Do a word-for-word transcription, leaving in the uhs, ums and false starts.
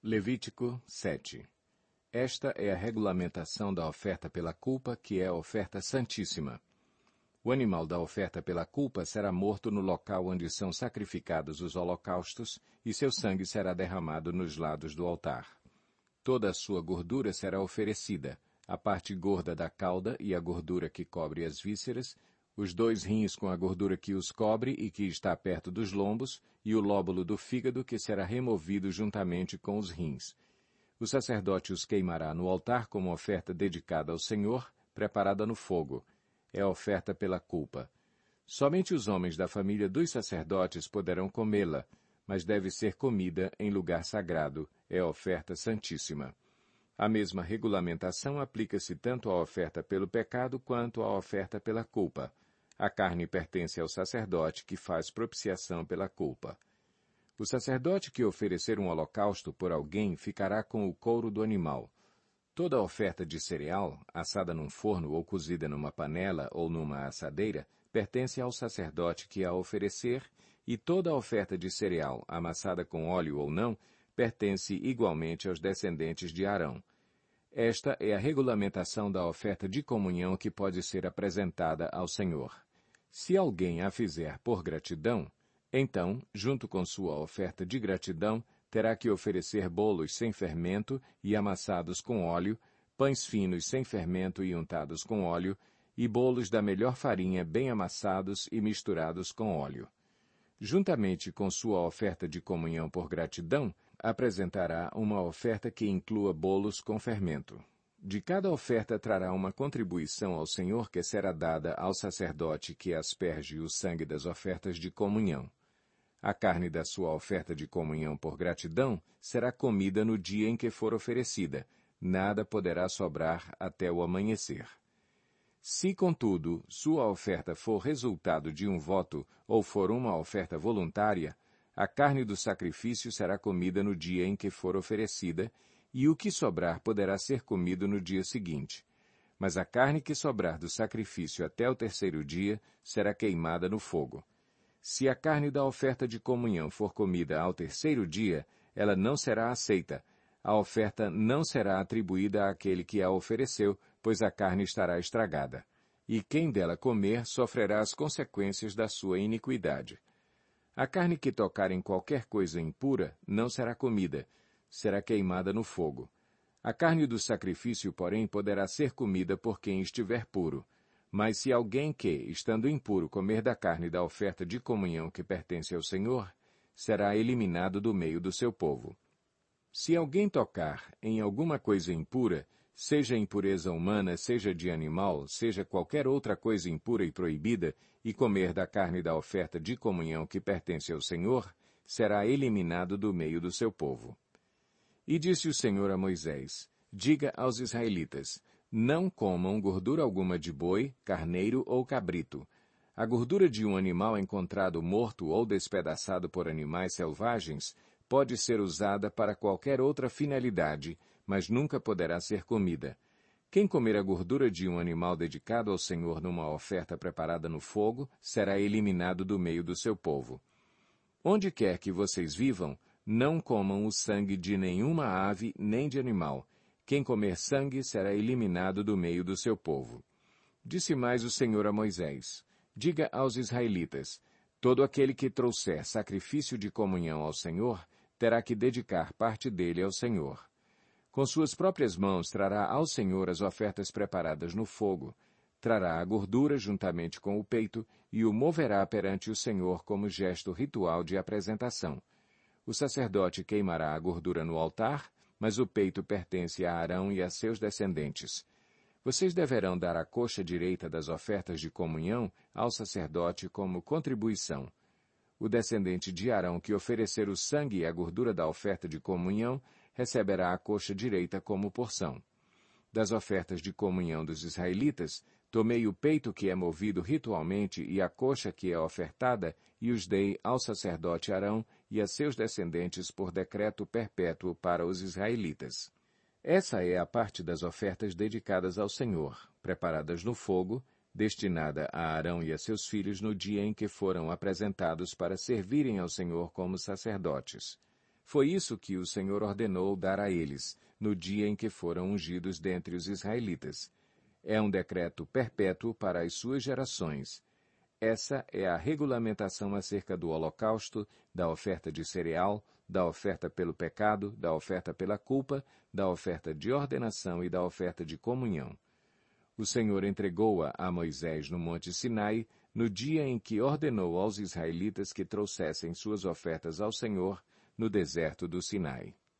Levítico sete. Esta é a regulamentação da oferta pela culpa, que é a oferta santíssima. O animal da oferta pela culpa será morto no local onde são sacrificados os holocaustos, e seu sangue será derramado nos lados do altar. Toda a sua gordura será oferecida, a parte gorda da cauda e a gordura que cobre as vísceras, os dois rins com a gordura que os cobre e que está perto dos lombos, e o lóbulo do fígado que será removido juntamente com os rins. O sacerdote os queimará no altar como oferta dedicada ao Senhor, preparada no fogo. É a oferta pela culpa. Somente os homens da família dos sacerdotes poderão comê-la, mas deve ser comida em lugar sagrado. É a oferta santíssima. A mesma regulamentação aplica-se tanto à oferta pelo pecado quanto à oferta pela culpa. A carne pertence ao sacerdote que faz propiciação pela culpa. O sacerdote que oferecer um holocausto por alguém ficará com o couro do animal. Toda oferta de cereal, assada num forno ou cozida numa panela ou numa assadeira, pertence ao sacerdote que a oferecer, e toda oferta de cereal, amassada com óleo ou não, pertence igualmente aos descendentes de Arão. Esta é a regulamentação da oferta de comunhão que pode ser apresentada ao Senhor. Se alguém a fizer por gratidão, então, junto com sua oferta de gratidão, terá que oferecer bolos sem fermento e amassados com óleo, pães finos sem fermento e untados com óleo, e bolos da melhor farinha bem amassados e misturados com óleo. Juntamente com sua oferta de comunhão por gratidão, apresentará uma oferta que inclua bolos com fermento. De cada oferta trará uma contribuição ao Senhor que será dada ao sacerdote que asperge o sangue das ofertas de comunhão. A carne da sua oferta de comunhão por gratidão será comida no dia em que for oferecida. Nada poderá sobrar até o amanhecer. Se, contudo, sua oferta for resultado de um voto ou for uma oferta voluntária, a carne do sacrifício será comida no dia em que for oferecida, e o que sobrar poderá ser comido no dia seguinte. Mas a carne que sobrar do sacrifício até o terceiro dia será queimada no fogo. Se a carne da oferta de comunhão for comida ao terceiro dia, ela não será aceita. A oferta não será atribuída àquele que a ofereceu, pois a carne estará estragada. E quem dela comer sofrerá as consequências da sua iniquidade. A carne que tocar em qualquer coisa impura não será comida, será queimada no fogo. A carne do sacrifício, porém, poderá ser comida por quem estiver puro. Mas se alguém que, estando impuro, comer da carne da oferta de comunhão que pertence ao Senhor, será eliminado do meio do seu povo. Se alguém tocar em alguma coisa impura, seja impureza humana, seja de animal, seja qualquer outra coisa impura e proibida, e comer da carne da oferta de comunhão que pertence ao Senhor, será eliminado do meio do seu povo. E disse o Senhor a Moisés: diga aos israelitas: não comam gordura alguma de boi, carneiro ou cabrito. A gordura de um animal encontrado morto ou despedaçado por animais selvagens pode ser usada para qualquer outra finalidade, mas nunca poderá ser comida. Quem comer a gordura de um animal dedicado ao Senhor numa oferta preparada no fogo, será eliminado do meio do seu povo. Onde quer que vocês vivam, não comam o sangue de nenhuma ave nem de animal. Quem comer sangue será eliminado do meio do seu povo. Disse mais o Senhor a Moisés: diga aos israelitas: todo aquele que trouxer sacrifício de comunhão ao Senhor, terá que dedicar parte dele ao Senhor. Com suas próprias mãos trará ao Senhor as ofertas preparadas no fogo, trará a gordura juntamente com o peito e o moverá perante o Senhor como gesto ritual de apresentação. O sacerdote queimará a gordura no altar, mas o peito pertence a Arão e a seus descendentes. Vocês deverão dar a coxa direita das ofertas de comunhão ao sacerdote como contribuição. O descendente de Arão que oferecer o sangue e a gordura da oferta de comunhão receberá a coxa direita como porção. Das ofertas de comunhão dos israelitas, tomei o peito que é movido ritualmente e a coxa que é ofertada, e os dei ao sacerdote Arão e a seus descendentes por decreto perpétuo para os israelitas. Essa é a parte das ofertas dedicadas ao Senhor, preparadas no fogo, destinada a Arão e a seus filhos no dia em que foram apresentados para servirem ao Senhor como sacerdotes. Foi isso que o Senhor ordenou dar a eles, no dia em que foram ungidos dentre os israelitas. É um decreto perpétuo para as suas gerações. Essa é a regulamentação acerca do holocausto, da oferta de cereal, da oferta pelo pecado, da oferta pela culpa, da oferta de ordenação e da oferta de comunhão. O Senhor entregou-a a Moisés no monte Sinai, no dia em que ordenou aos israelitas que trouxessem suas ofertas ao Senhor no deserto do Sinai.